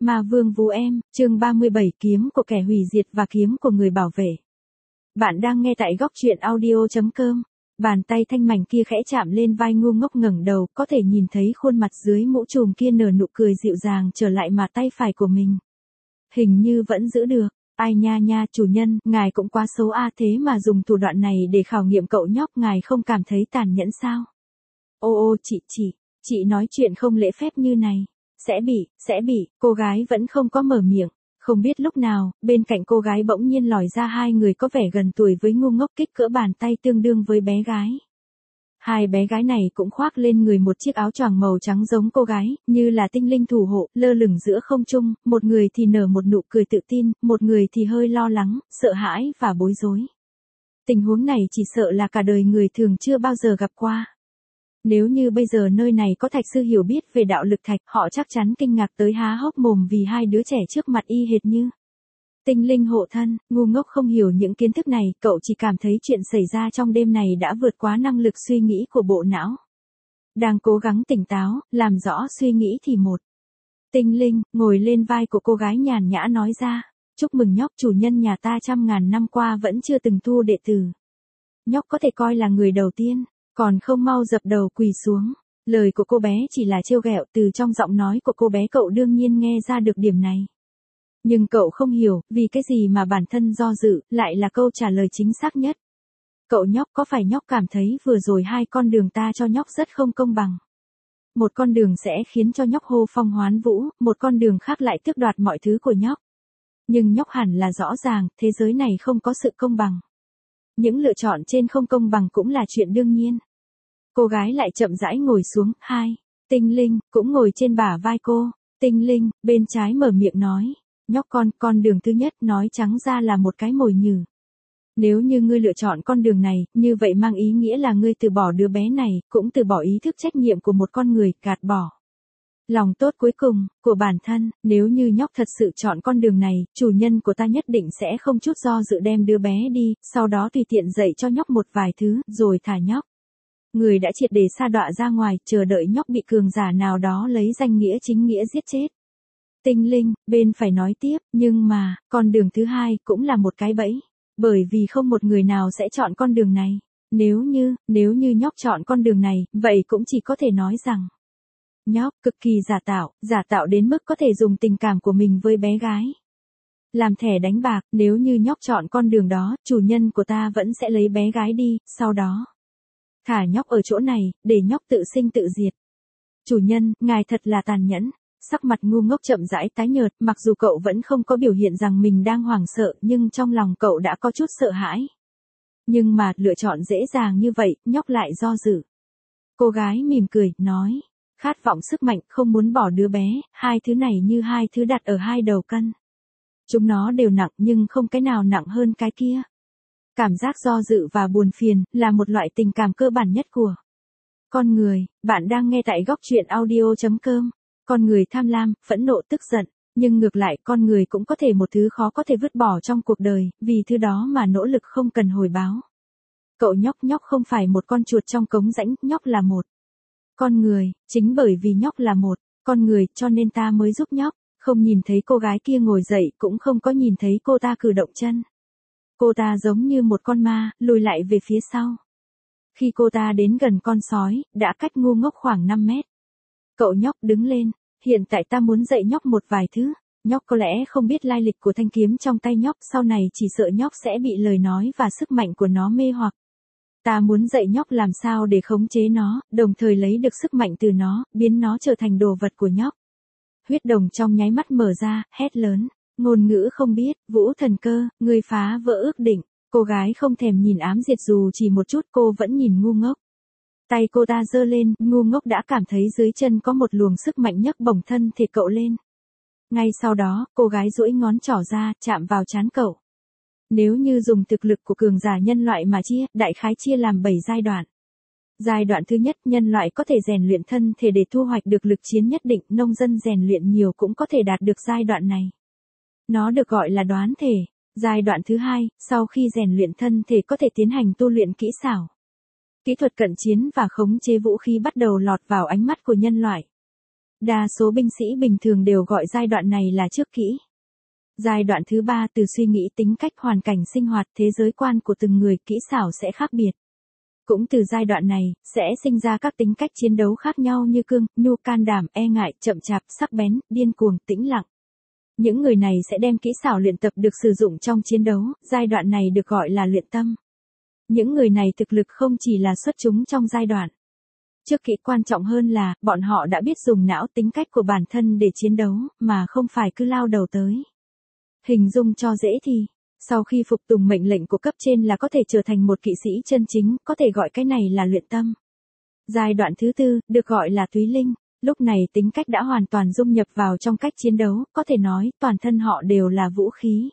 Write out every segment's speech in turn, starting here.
Ma Vương Vũ Em, chương 37 kiếm của kẻ hủy diệt và kiếm của người bảo vệ. Bạn đang nghe tại góc truyện audio.com. Bàn tay thanh mảnh kia khẽ chạm lên vai ngu ngốc ngẩng đầu, có thể nhìn thấy khuôn mặt dưới mũ trùm kia nở nụ cười dịu dàng trở lại mà tay phải của mình. Hình như vẫn giữ được. Ai nha nha chủ nhân, ngài cũng quá xấu a, thế mà dùng thủ đoạn này để khảo nghiệm cậu nhóc, ngài không cảm thấy tàn nhẫn sao? Ô chị nói chuyện không lễ phép như này. Sẽ bị, cô gái vẫn không có mở miệng. Không biết lúc nào, bên cạnh cô gái bỗng nhiên lòi ra hai người có vẻ gần tuổi với ngu ngốc, kích cỡ bàn tay tương đương với bé gái. Hai bé gái này cũng khoác lên người một chiếc áo choàng màu trắng giống cô gái, như là tinh linh thủ hộ, lơ lửng giữa không trung, một người thì nở một nụ cười tự tin, một người thì hơi lo lắng, sợ hãi và bối rối. Tình huống này chỉ sợ là cả đời người thường chưa bao giờ gặp qua. Nếu như bây giờ nơi này có thạch sư hiểu biết về đạo lực thạch, họ chắc chắn kinh ngạc tới há hốc mồm vì hai đứa trẻ trước mặt y hệt như tinh linh hộ thân. Ngu ngốc không hiểu những kiến thức này, cậu chỉ cảm thấy chuyện xảy ra trong đêm này đã vượt quá năng lực suy nghĩ của bộ não. Đang cố gắng tỉnh táo, làm rõ suy nghĩ thì một tinh linh ngồi lên vai của cô gái nhàn nhã nói ra, chúc mừng nhóc, chủ nhân nhà ta trăm ngàn năm qua vẫn chưa từng thu đệ tử. Nhóc có thể coi là người đầu tiên. Còn không mau dập đầu quỳ xuống. Lời của cô bé chỉ là trêu ghẹo, từ trong giọng nói của cô bé cậu đương nhiên nghe ra được điểm này. Nhưng cậu không hiểu, vì cái gì mà bản thân do dự, lại là câu trả lời chính xác nhất. Cậu nhóc, có phải nhóc cảm thấy vừa rồi hai con đường ta cho nhóc rất không công bằng? Một con đường sẽ khiến cho nhóc hô phong hoán vũ, một con đường khác lại tước đoạt mọi thứ của nhóc. Nhưng nhóc hẳn là rõ ràng, thế giới này không có sự công bằng. Những lựa chọn trên không công bằng cũng là chuyện đương nhiên. Cô gái lại chậm rãi ngồi xuống, hai tinh linh cũng ngồi trên bả vai cô. Tinh linh bên trái mở miệng nói, nhóc con đường thứ nhất nói trắng ra là một cái mồi nhử. Nếu như ngươi lựa chọn con đường này, như vậy mang ý nghĩa là ngươi từ bỏ đứa bé này, cũng từ bỏ ý thức trách nhiệm của một con người, gạt bỏ lòng tốt cuối cùng của bản thân. Nếu như nhóc thật sự chọn con đường này, chủ nhân của ta nhất định sẽ không chút do dự đem đứa bé đi, sau đó tùy tiện dạy cho nhóc một vài thứ, rồi thả nhóc. Người đã triệt để sa đọa ra ngoài, chờ đợi nhóc bị cường giả nào đó lấy danh nghĩa chính nghĩa giết chết. Tinh linh bên phải nói tiếp, nhưng mà, con đường thứ hai cũng là một cái bẫy. Bởi vì không một người nào sẽ chọn con đường này. Nếu như nhóc chọn con đường này, vậy cũng chỉ có thể nói rằng nhóc cực kỳ giả tạo đến mức có thể dùng tình cảm của mình với bé gái làm thẻ đánh bạc. Nếu như nhóc chọn con đường đó, chủ nhân của ta vẫn sẽ lấy bé gái đi, sau đó thả nhóc ở chỗ này, để nhóc tự sinh tự diệt. Chủ nhân, ngài thật là tàn nhẫn. Sắc mặt ngu ngốc chậm rãi tái nhợt, mặc dù cậu vẫn không có biểu hiện rằng mình đang hoảng sợ, nhưng trong lòng cậu đã có chút sợ hãi. Nhưng mà, lựa chọn dễ dàng như vậy, nhóc lại do dự. Cô gái mỉm cười, nói, khát vọng sức mạnh, không muốn bỏ đứa bé, hai thứ này như hai thứ đặt ở hai đầu cân. Chúng nó đều nặng nhưng không cái nào nặng hơn cái kia. Cảm giác do dự và buồn phiền là một loại tình cảm cơ bản nhất của con người. Bạn đang nghe tại góc truyện audio.com. Con người tham lam, phẫn nộ, tức giận, nhưng ngược lại con người cũng có thể một thứ khó có thể vứt bỏ trong cuộc đời, vì thứ đó mà nỗ lực không cần hồi báo. Cậu nhóc không phải một con chuột trong cống rãnh, nhóc là một con người, chính bởi vì nhóc là một con người cho nên ta mới giúp nhóc. Không nhìn thấy cô gái kia ngồi dậy, cũng không có nhìn thấy cô ta cử động chân. Cô ta giống như một con ma, lùi lại về phía sau. Khi cô ta đến gần con sói, đã cách ngu ngốc khoảng 5 mét. Cậu nhóc đứng lên, hiện tại ta muốn dạy nhóc một vài thứ. Nhóc có lẽ không biết lai lịch của thanh kiếm trong tay nhóc, sau này chỉ sợ nhóc sẽ bị lời nói và sức mạnh của nó mê hoặc. Ta muốn dạy nhóc làm sao để khống chế nó, đồng thời lấy được sức mạnh từ nó, biến nó trở thành đồ vật của nhóc. Huyết đồng trong nháy mắt mở ra, hét lớn, ngôn ngữ không biết, Vũ Thần Cơ, ngươi phá vỡ ước định. Cô gái không thèm nhìn ám diệt dù chỉ một chút, cô vẫn nhìn ngu ngốc. Tay cô ta giơ lên, ngu ngốc đã cảm thấy dưới chân có một luồng sức mạnh nhấc bổng thân thể cậu lên. Ngay sau đó, cô gái duỗi ngón trỏ ra, chạm vào trán cậu. Nếu như dùng thực lực của cường giả nhân loại mà chia, đại khái chia làm 7 giai đoạn. Giai đoạn thứ nhất, nhân loại có thể rèn luyện thân thể để thu hoạch được lực chiến nhất định, nông dân rèn luyện nhiều cũng có thể đạt được giai đoạn này. Nó được gọi là đoán thể. Giai đoạn thứ hai, sau khi rèn luyện thân thể có thể tiến hành tu luyện kỹ xảo. Kỹ thuật cận chiến và khống chế vũ khí bắt đầu lọt vào ánh mắt của nhân loại. Đa số binh sĩ bình thường đều gọi giai đoạn này là trước kỹ. Giai đoạn thứ 3 từ suy nghĩ tính cách hoàn cảnh sinh hoạt thế giới quan của từng người kỹ xảo sẽ khác biệt. Cũng từ giai đoạn này, sẽ sinh ra các tính cách chiến đấu khác nhau như cương, nhu, can đảm, e ngại, chậm chạp, sắc bén, điên cuồng, tĩnh lặng. Những người này sẽ đem kỹ xảo luyện tập được sử dụng trong chiến đấu, giai đoạn này được gọi là luyện tâm. Những người này thực lực không chỉ là xuất chúng trong giai đoạn trước kỹ, quan trọng hơn là, bọn họ đã biết dùng não tính cách của bản thân để chiến đấu, mà không phải cứ lao đầu tới. Hình dung cho dễ thì, sau khi phục tùng mệnh lệnh của cấp trên là có thể trở thành một kỵ sĩ chân chính, có thể gọi cái này là luyện tâm. Giai đoạn thứ 4, được gọi là túy linh, lúc này tính cách đã hoàn toàn dung nhập vào trong cách chiến đấu, có thể nói toàn thân họ đều là vũ khí.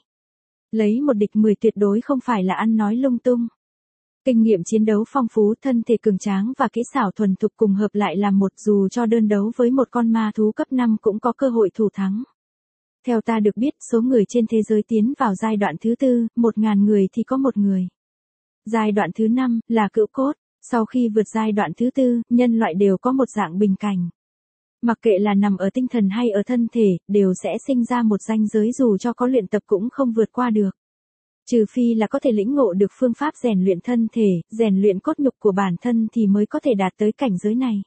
Lấy một địch 10 tuyệt đối không phải là ăn nói lung tung. Kinh nghiệm chiến đấu phong phú, thân thể cường tráng và kỹ xảo thuần thục cùng hợp lại làm một, dù cho đơn đấu với một con ma thú cấp 5 cũng có cơ hội thủ thắng. Theo ta được biết, số người trên thế giới tiến vào giai đoạn thứ 4, 1.000 người thì có 1 người. Giai đoạn thứ 5 là cựu cốt, sau khi vượt giai đoạn thứ 4, nhân loại đều có một dạng bình cảnh. Mặc kệ là nằm ở tinh thần hay ở thân thể, đều sẽ sinh ra một ranh giới dù cho có luyện tập cũng không vượt qua được. Trừ phi là có thể lĩnh ngộ được phương pháp rèn luyện thân thể, rèn luyện cốt nhục của bản thân thì mới có thể đạt tới cảnh giới này.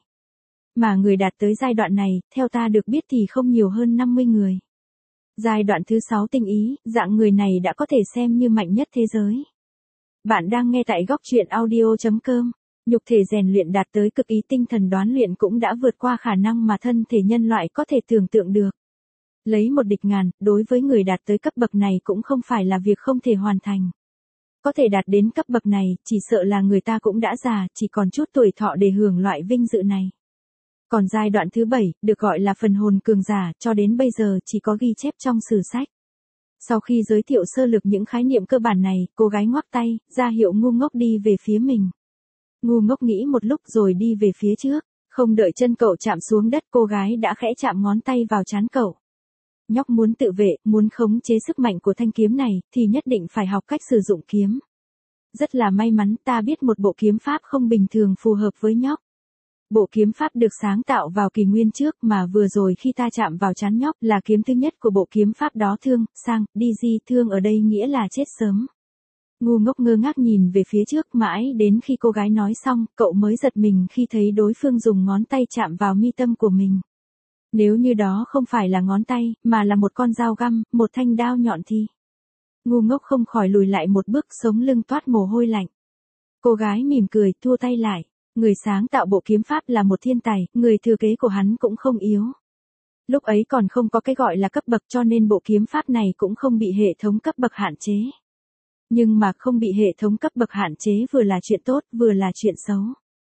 Mà người đạt tới giai đoạn này, theo ta được biết thì không nhiều hơn 50 người. Giai đoạn thứ 6 tinh ý, dạng người này đã có thể xem như mạnh nhất thế giới. Bạn đang nghe tại góc truyện audio.com. Nhục thể rèn luyện đạt tới cực ý, tinh thần đoán luyện cũng đã vượt qua khả năng mà thân thể nhân loại có thể tưởng tượng được. Lấy một địch ngàn, đối với người đạt tới cấp bậc này cũng không phải là việc không thể hoàn thành. Có thể đạt đến cấp bậc này, chỉ sợ là người ta cũng đã già, chỉ còn chút tuổi thọ để hưởng loại vinh dự này. Còn giai đoạn thứ 7, được gọi là phần hồn cường giả, cho đến bây giờ chỉ có ghi chép trong sử sách. Sau khi giới thiệu sơ lược những khái niệm cơ bản này, cô gái ngoắc tay, ra hiệu ngu ngốc đi về phía mình. Ngu ngốc nghĩ một lúc rồi đi về phía trước, không đợi chân cậu chạm xuống đất, cô gái đã khẽ chạm ngón tay vào trán cậu. Nhóc muốn tự vệ, muốn khống chế sức mạnh của thanh kiếm này, thì nhất định phải học cách sử dụng kiếm. Rất là may mắn ta biết một bộ kiếm pháp không bình thường phù hợp với nhóc. Bộ kiếm pháp được sáng tạo vào kỷ nguyên trước mà vừa rồi khi ta chạm vào trán nhóc là kiếm thứ nhất của bộ kiếm pháp đó. Thương, sang, đi di, thương ở đây nghĩa là chết sớm. Ngu ngốc ngơ ngác nhìn về phía trước mãi đến khi cô gái nói xong, cậu mới giật mình khi thấy đối phương dùng ngón tay chạm vào mi tâm của mình. Nếu như đó không phải là ngón tay, mà là một con dao găm, một thanh đao nhọn thì... Ngu ngốc không khỏi lùi lại một bước, sống lưng toát mồ hôi lạnh. Cô gái mỉm cười, thua tay lại. Người sáng tạo bộ kiếm pháp là một thiên tài, người thừa kế của hắn cũng không yếu. Lúc ấy còn không có cái gọi là cấp bậc cho nên bộ kiếm pháp này cũng không bị hệ thống cấp bậc hạn chế. Nhưng mà không bị hệ thống cấp bậc hạn chế vừa là chuyện tốt, vừa là chuyện xấu.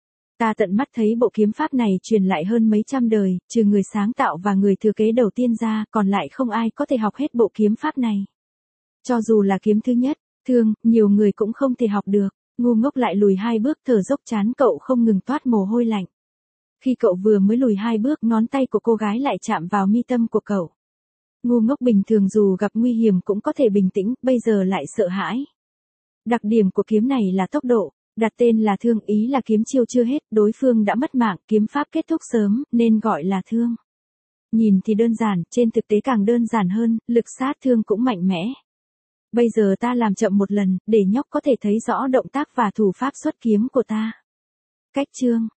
Ta tận mắt thấy bộ kiếm pháp này truyền lại hơn mấy trăm đời, trừ người sáng tạo và người thừa kế đầu tiên ra, còn lại không ai có thể học hết bộ kiếm pháp này. Cho dù là kiếm thứ nhất, thương, nhiều người cũng không thể học được. Ngu ngốc lại lùi 2 bước, thở dốc, trán cậu không ngừng toát mồ hôi lạnh. Khi cậu vừa mới lùi 2 bước, ngón tay của cô gái lại chạm vào mi tâm của cậu. Ngu ngốc bình thường dù gặp nguy hiểm cũng có thể bình tĩnh, bây giờ lại sợ hãi. Đặc điểm của kiếm này là tốc độ, đặt tên là thương, ý là kiếm chiêu chưa hết, đối phương đã mất mạng, kiếm pháp kết thúc sớm, nên gọi là thương. Nhìn thì đơn giản, trên thực tế càng đơn giản hơn, lực sát thương cũng mạnh mẽ. Bây giờ ta làm chậm một lần, để nhóc có thể thấy rõ động tác và thủ pháp xuất kiếm của ta. Cách chương